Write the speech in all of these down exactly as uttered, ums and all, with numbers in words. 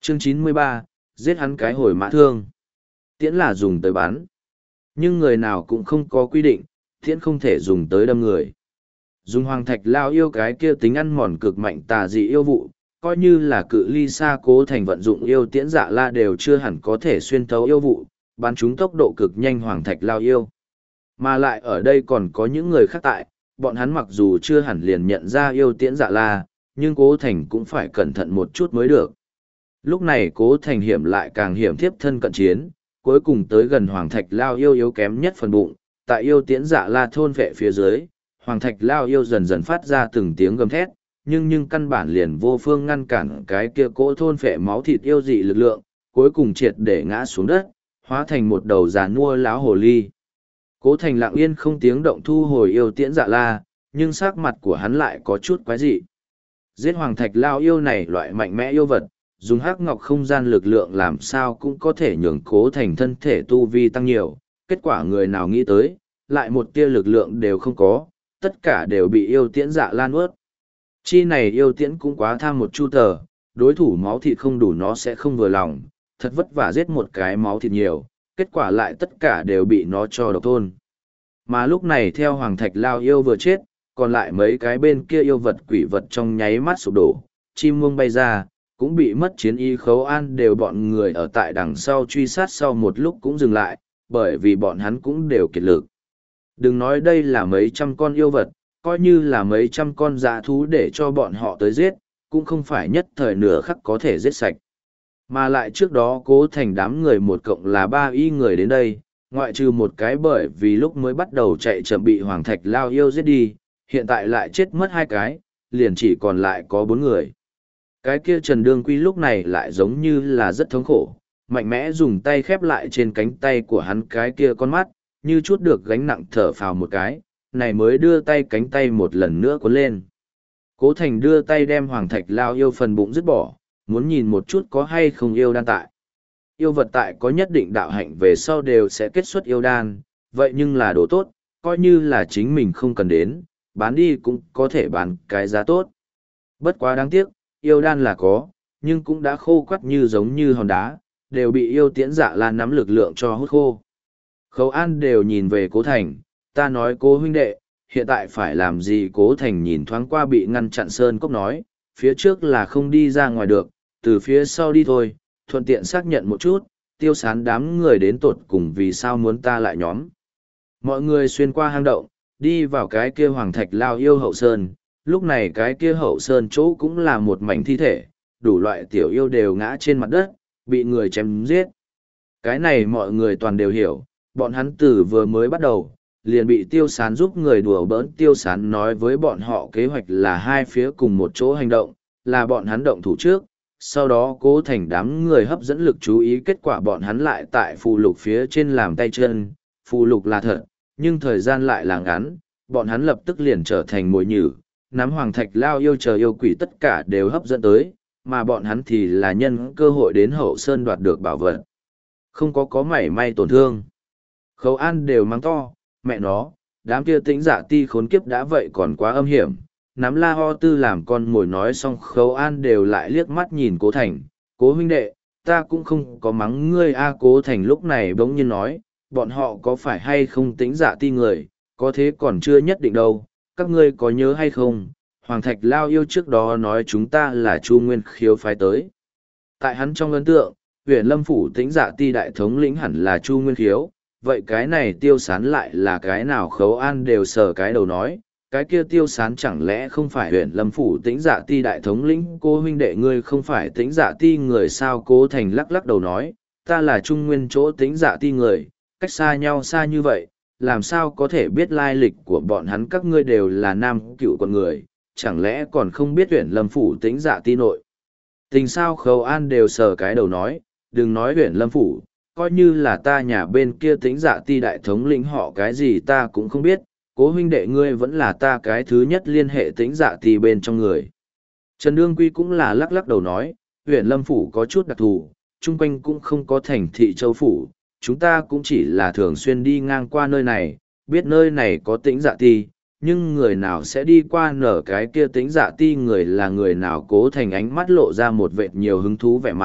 Chương chín mươi ba, giết hắn cái hồi mã thương. Tiễn là dùng tới bắn. Nhưng người nào cũng không có quy định, tiễn không thể dùng tới đâm người. Dùng hoàng thạch lao yêu cái kia tính ăn mòn cực mạnh tà dị yêu vụ, coi như là cự ly xa Cố Thành vận dụng yêu tiễn dạ la đều chưa hẳn có thể xuyên thấu yêu vụ, bắn chúng tốc độ cực nhanh hoàng thạch lao yêu. Mà lại ở đây còn có những người khác tại, bọn hắn mặc dù chưa hẳn liền nhận ra yêu tiễn dạ la, nhưng Cố Thành cũng phải cẩn thận một chút mới được. Lúc này Cố Thành hiểm lại càng hiểm thiếp thân cận chiến, cuối cùng tới gần hoàng thạch lao yêu yếu kém nhất phần bụng, tại yêu tiễn dạ la thôn vệ phía dưới, hoàng thạch lao yêu dần dần phát ra từng tiếng gầm thét, nhưng nhưng căn bản liền vô phương ngăn cản cái kia cỗ thôn phệ máu thịt yêu dị lực lượng, cuối cùng triệt để ngã xuống đất, hóa thành một đầu già nua láo hồ ly. Cố Thành lặng yên không tiếng động thu hồi yêu tiễn dạ la, nhưng sắc mặt của hắn lại có chút quái dị. Giết hoàng thạch lao yêu này loại mạnh mẽ yêu vật, dùng hắc ngọc không gian lực lượng làm sao cũng có thể nhường Cố Thành thân thể tu vi tăng nhiều, kết quả người nào nghĩ tới, lại một tia lực lượng đều không có, tất cả đều bị yêu tiễn dạ la nuốt. Chi này yêu tiễn cũng quá tham một chu tờ, đối thủ máu thịt không đủ nó sẽ không vừa lòng, thật vất vả giết một cái máu thịt nhiều, kết quả lại tất cả đều bị nó cho độc thôn. Mà lúc này theo hoàng thạch lao yêu vừa chết, còn lại mấy cái bên kia yêu vật quỷ vật trong nháy mắt sụp đổ, chim muông bay ra, cũng bị mất chiến y khấu an đều bọn người ở tại đằng sau truy sát sau một lúc cũng dừng lại, bởi vì bọn hắn cũng đều kiệt lực. Đừng nói đây là mấy trăm con yêu vật, coi như là mấy trăm con dã thú để cho bọn họ tới giết, cũng không phải nhất thời nửa khắc có thể giết sạch. Mà lại trước đó Cố Thành đám người một cộng là ba y người đến đây, ngoại trừ một cái bởi vì lúc mới bắt đầu chạy chậm bị hoàng thạch lao yêu giết đi, hiện tại lại chết mất hai cái, liền chỉ còn lại có bốn người. Cái kia Trần Đương Quy lúc này lại giống như là rất thống khổ, mạnh mẽ dùng tay khép lại trên cánh tay của hắn cái kia con mắt, như chút được gánh nặng thở phào một cái, này mới đưa tay cánh tay một lần nữa cuốn lên. Cố Thành đưa tay đem hoàng thạch lao yêu phần bụng dứt bỏ, muốn nhìn một chút có hay không yêu đan tại. Yêu vật tại có nhất định đạo hạnh về sau đều sẽ kết xuất yêu đan, vậy nhưng là đồ tốt, coi như là chính mình không cần đến, bán đi cũng có thể bán cái giá tốt. Bất quá đáng tiếc, yêu đan là có, nhưng cũng đã khô quắt như giống như hòn đá, đều bị yêu tiễn dạ la nắm lực lượng cho hút khô. Khấu An đều nhìn về Cố Thành, ta nói Cố huynh đệ, hiện tại phải làm gì? Cố Thành nhìn thoáng qua bị ngăn chặn sơn cốc nói, phía trước là không đi ra ngoài được, từ phía sau đi thôi, thuận tiện xác nhận một chút, tiêu sán đám người đến tột cùng vì sao muốn ta lại nhóm. Mọi người xuyên qua hang động, đi vào cái kia hoàng thạch lao yêu hậu sơn, lúc này cái kia hậu sơn chỗ cũng là một mảnh thi thể, đủ loại tiểu yêu đều ngã trên mặt đất, bị người chém giết. Cái này mọi người toàn đều hiểu, bọn hắn từ vừa mới bắt đầu, liền bị tiêu sán giúp người đùa bỡn. Tiêu sán nói với bọn họ kế hoạch là hai phía cùng một chỗ hành động, là bọn hắn động thủ trước, sau đó Cố Thành đám người hấp dẫn lực chú ý, kết quả bọn hắn lại tại phù lục phía trên làm tay chân, phù lục là thật, nhưng thời gian lại là ngắn, bọn hắn lập tức liền trở thành mồi nhử, nắm hoàng thạch lao yêu chờ yêu quỷ tất cả đều hấp dẫn tới, mà bọn hắn thì là nhân cơ hội đến hậu sơn đoạt được bảo vật. Không có có mảy may tổn thương. Khấu An đều mắng to, mẹ nó, đám kia tĩnh dạ ti khốn kiếp đã vậy còn quá âm hiểm. Nắm La Ho Tư làm con mồi nói xong, Khấu An đều lại liếc mắt nhìn Cố Thành, Cố huynh đệ, ta cũng không có mắng ngươi a. Cố Thành lúc này bỗng nhiên nói, bọn họ có phải hay không tĩnh dạ ti người, có thế còn chưa nhất định đâu, các ngươi có nhớ hay không, Hoàng Thạch Lao yêu trước đó nói chúng ta là Chu Nguyên Khiếu phái tới. Tại hắn trong ấn tượng, huyện Lâm Phủ tĩnh dạ ti đại thống lĩnh hẳn là Chu Nguyên Khiếu, vậy cái này Tiêu Sán lại là cái nào? Khấu An đều sờ cái đầu nói, cái kia Tiêu Sán chẳng lẽ không phải huyện Lâm Phủ tĩnh dạ ti đại thống lĩnh? Cô huynh đệ ngươi không phải tĩnh dạ ti người sao? Cố Thành lắc lắc đầu nói, ta là Trung Nguyên chỗ tĩnh dạ ti người, cách xa nhau xa như vậy, làm sao có thể biết lai lịch của bọn hắn? Các ngươi đều là nam cựu con người, chẳng lẽ còn không biết huyện Lâm Phủ tĩnh dạ ti nội tình sao? Khấu An đều sờ cái đầu nói, đừng nói huyện Lâm Phủ, coi như là ta nhà bên kia tĩnh dạ ti đại thống lĩnh họ cái gì ta cũng không biết. Cố huynh đệ ngươi vẫn là ta cái thứ nhất liên hệ tĩnh dạ ti bên trong người. Trần Đương Quy cũng là lắc lắc đầu nói, huyện Lâm Phủ có chút đặc thù, chung quanh cũng không có thành thị châu phủ, chúng ta cũng chỉ là thường xuyên đi ngang qua nơi này, biết nơi này có tĩnh dạ ti, nhưng người nào sẽ đi qua nở cái kia tĩnh dạ ti người là người nào? Cố Thành ánh mắt lộ ra một vệt nhiều hứng thú vẻ mặt,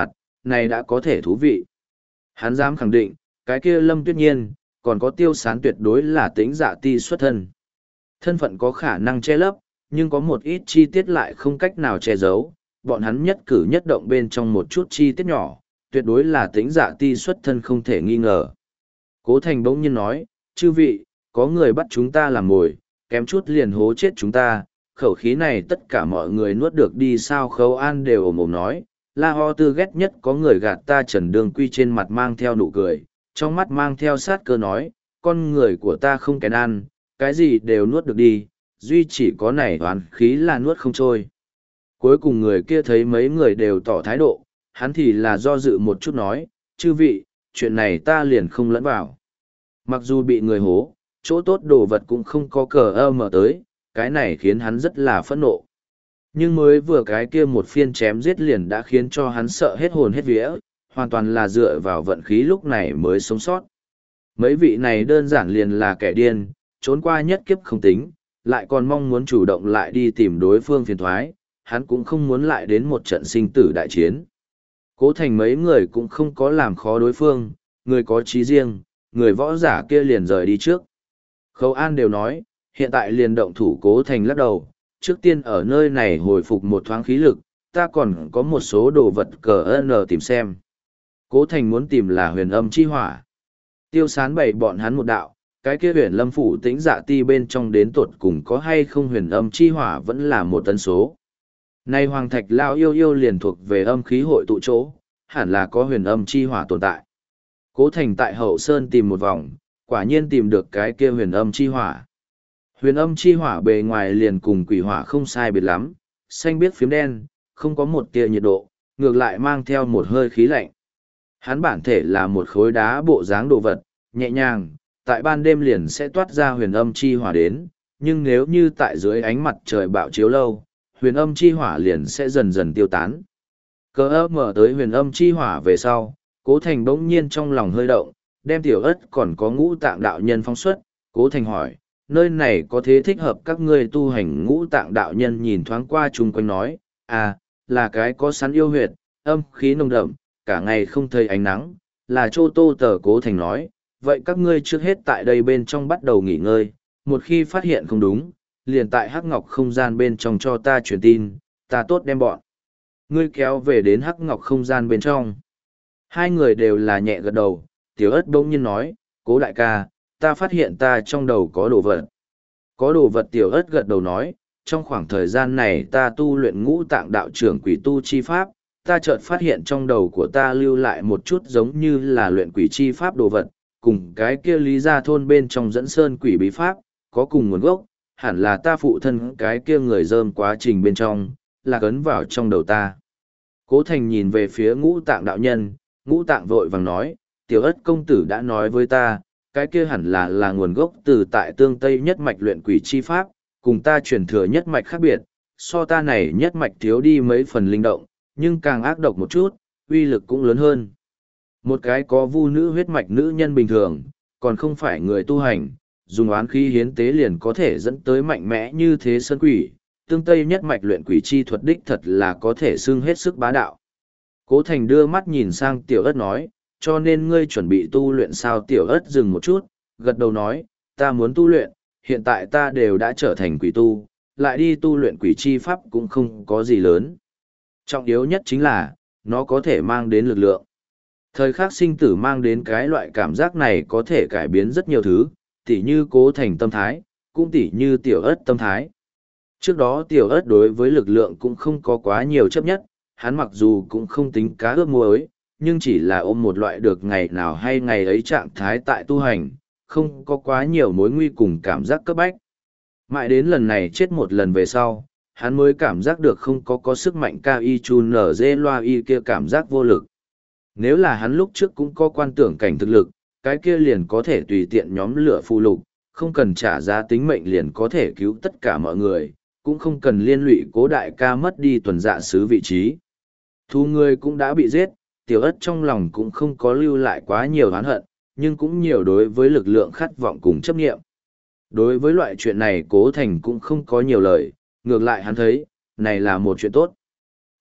này đã có thể thú vị. Hắn dám khẳng định, cái kia Lâm Tuyết Nhiên, còn có Tiêu Sán tuyệt đối là tính dạ ti xuất thân. Thân phận có khả năng che lấp, nhưng có một ít chi tiết lại không cách nào che giấu, bọn hắn nhất cử nhất động bên trong một chút chi tiết nhỏ, tuyệt đối là tính dạ ti xuất thân không thể nghi ngờ. Cố Thành bỗng nhiên nói, chư vị, có người bắt chúng ta làm mồi, kém chút liền hố chết chúng ta, khẩu khí này tất cả mọi người nuốt được đi sao. Khấu An đều ồm ồm nói, La Ho Tư ghét nhất có người gạt ta. Trần Đường Quy trên mặt mang theo nụ cười, trong mắt mang theo sát cơ nói, con người của ta không kén ăn, cái gì đều nuốt được đi, duy chỉ có này oán khí là nuốt không trôi. Cuối cùng người kia thấy mấy người đều tỏ thái độ, hắn thì là do dự một chút nói, chư vị, chuyện này ta liền không lẫn vào. Mặc dù bị người hố, chỗ tốt đồ vật cũng không có cờ ơ mở tới, cái này khiến hắn rất là phẫn nộ. Nhưng mới vừa cái kia một phiên chém giết liền đã khiến cho hắn sợ hết hồn hết vía, hoàn toàn là dựa vào vận khí lúc này mới sống sót. Mấy vị này đơn giản liền là kẻ điên, trốn qua nhất kiếp không tính, lại còn mong muốn chủ động lại đi tìm đối phương phiền thoái, hắn cũng không muốn lại đến một trận sinh tử đại chiến. Cố Thành mấy người cũng không có làm khó đối phương, người có trí riêng, người võ giả kia liền rời đi trước. Khấu An đều nói, hiện tại liền động thủ. Cố Thành lắc đầu, trước tiên ở nơi này hồi phục một thoáng khí lực, ta còn có một số đồ vật cờ n tìm xem. Cố Thành muốn tìm là huyền âm chi hỏa. Tiêu Sán bày bọn hắn một đạo, cái kia huyền lâm phủ tĩnh dạ ti bên trong đến tột cùng có hay không huyền âm chi hỏa vẫn là một tần số. Nay Hoàng Thạch Lao yêu yêu liền thuộc về âm khí hội tụ chỗ, hẳn là có huyền âm chi hỏa tồn tại. Cố Thành tại Hậu Sơn tìm một vòng, quả nhiên tìm được cái kia huyền âm chi hỏa. Huyền âm chi hỏa bề ngoài liền cùng quỷ hỏa không sai biệt lắm, xanh biếc phiếm đen, không có một tia nhiệt độ, ngược lại mang theo một hơi khí lạnh. Hắn bản thể là một khối đá bộ dáng đồ vật, nhẹ nhàng, tại ban đêm liền sẽ toát ra huyền âm chi hỏa đến, nhưng nếu như tại dưới ánh mặt trời bạo chiếu lâu, huyền âm chi hỏa liền sẽ dần dần tiêu tán. Cờ ấp mở tới huyền âm chi hỏa về sau, Cố Thành bỗng nhiên trong lòng hơi động, đem tiểu ất còn có ngũ tạng đạo nhân phóng xuất. Cố Thành hỏi, nơi này có thế thích hợp các ngươi tu hành? Ngũ tạng đạo nhân nhìn thoáng qua chung quanh nói, à, là cái có sẵn yêu huyệt, âm khí nồng đậm, cả ngày không thấy ánh nắng, là Chô Tô Tờ. Cố Thành nói, vậy các ngươi trước hết tại đây bên trong bắt đầu nghỉ ngơi, một khi phát hiện không đúng, liền tại Hắc Ngọc không gian bên trong cho ta truyền tin, ta tốt đem bọn ngươi kéo về đến Hắc Ngọc không gian bên trong. Hai người đều là nhẹ gật đầu. Tiểu Ất bỗng nhiên nói, Cố đại ca, ta phát hiện ta trong đầu có đồ vật. Có đồ vật? Tiểu Ất gật đầu nói, trong khoảng thời gian này ta tu luyện ngũ tạng đạo trưởng quỷ tu chi pháp, ta chợt phát hiện trong đầu của ta lưu lại một chút giống như là luyện quỷ chi pháp đồ vật, cùng cái kia Lý Gia thôn bên trong dẫn sơn quỷ bí pháp, có cùng nguồn gốc, hẳn là ta phụ thân cái kia người dơm quá trình bên trong, là cấn vào trong đầu ta. Cố Thành nhìn về phía ngũ tạng đạo nhân, ngũ tạng vội vàng nói, Tiểu Ất công tử đã nói với ta, cái kia hẳn là là nguồn gốc từ tại tương Tây nhất mạch luyện quỷ chi pháp, cùng ta truyền thừa nhất mạch khác biệt, so ta này nhất mạch thiếu đi mấy phần linh động, nhưng càng ác độc một chút, uy lực cũng lớn hơn. Một cái có vu nữ huyết mạch nữ nhân bình thường, còn không phải người tu hành, dùng oán khí hiến tế liền có thể dẫn tới mạnh mẽ như thế sơn quỷ, tương Tây nhất mạch luyện quỷ chi thuật đích thật là có thể xưng hết sức bá đạo. Cố Thành đưa mắt nhìn sang Tiểu Ất nói, cho nên ngươi chuẩn bị tu luyện sao? Tiểu Ất dừng một chút, gật đầu nói, ta muốn tu luyện, hiện tại ta đều đã trở thành quỷ tu, lại đi tu luyện quỷ chi pháp cũng không có gì lớn. Trọng yếu nhất chính là, nó có thể mang đến lực lượng. Thời khắc sinh tử mang đến cái loại cảm giác này có thể cải biến rất nhiều thứ, tỉ như Cố Thành tâm thái, cũng tỉ như Tiểu Ất tâm thái. Trước đó Tiểu Ất đối với lực lượng cũng không có quá nhiều chấp nhất, hắn mặc dù cũng không tính cá ướp muối, nhưng chỉ là ôm một loại được ngày nào hay ngày ấy trạng thái tại tu hành, không có quá nhiều mối nguy cùng cảm giác cấp bách. Mãi đến lần này chết một lần về sau, hắn mới cảm giác được không có có sức mạnh cao y chun nở dê loa y kia cảm giác vô lực. Nếu là hắn lúc trước cũng có quan tưởng cảnh thực lực, cái kia liền có thể tùy tiện nhóm lửa phù lục, không cần trả giá tính mệnh liền có thể cứu tất cả mọi người, cũng không cần liên lụy Cố đại ca mất đi tuần dạ sứ vị trí. Thu người cũng đã bị giết, Tiểu Ất trong lòng cũng không có lưu lại quá nhiều oán hận, nhưng cũng nhiều đối với lực lượng khát vọng cùng chấp nghiệm. Đối với loại chuyện này Cố Thành cũng không có nhiều lời, ngược lại hắn thấy, này là một chuyện tốt.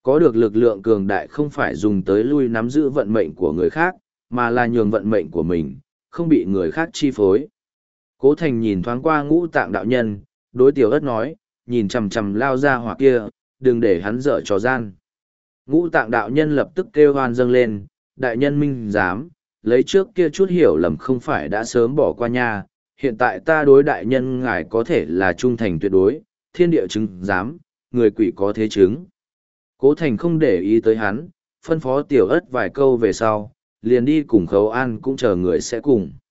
Có được lực lượng cường đại không phải dùng tới lui nắm giữ vận mệnh của người khác, mà là nhường vận mệnh của mình, không bị người khác chi phối. Cố Thành nhìn thoáng qua ngũ tạng đạo nhân, đối tiểu ất nói, nhìn chằm chằm lao ra hỏa kia, đừng để hắn dở trò gian. Ngũ tạng đạo nhân lập tức kêu hoan dâng lên, đại nhân minh giám, lấy trước kia chút hiểu lầm không phải đã sớm bỏ qua nha, hiện tại ta đối đại nhân ngài có thể là trung thành tuyệt đối, thiên địa chứng giám, người quỷ có thế chứng. Cố Thành không để ý tới hắn, phân phó tiểu ất vài câu về sau, liền đi cùng Khấu An cũng chờ người sẽ cùng.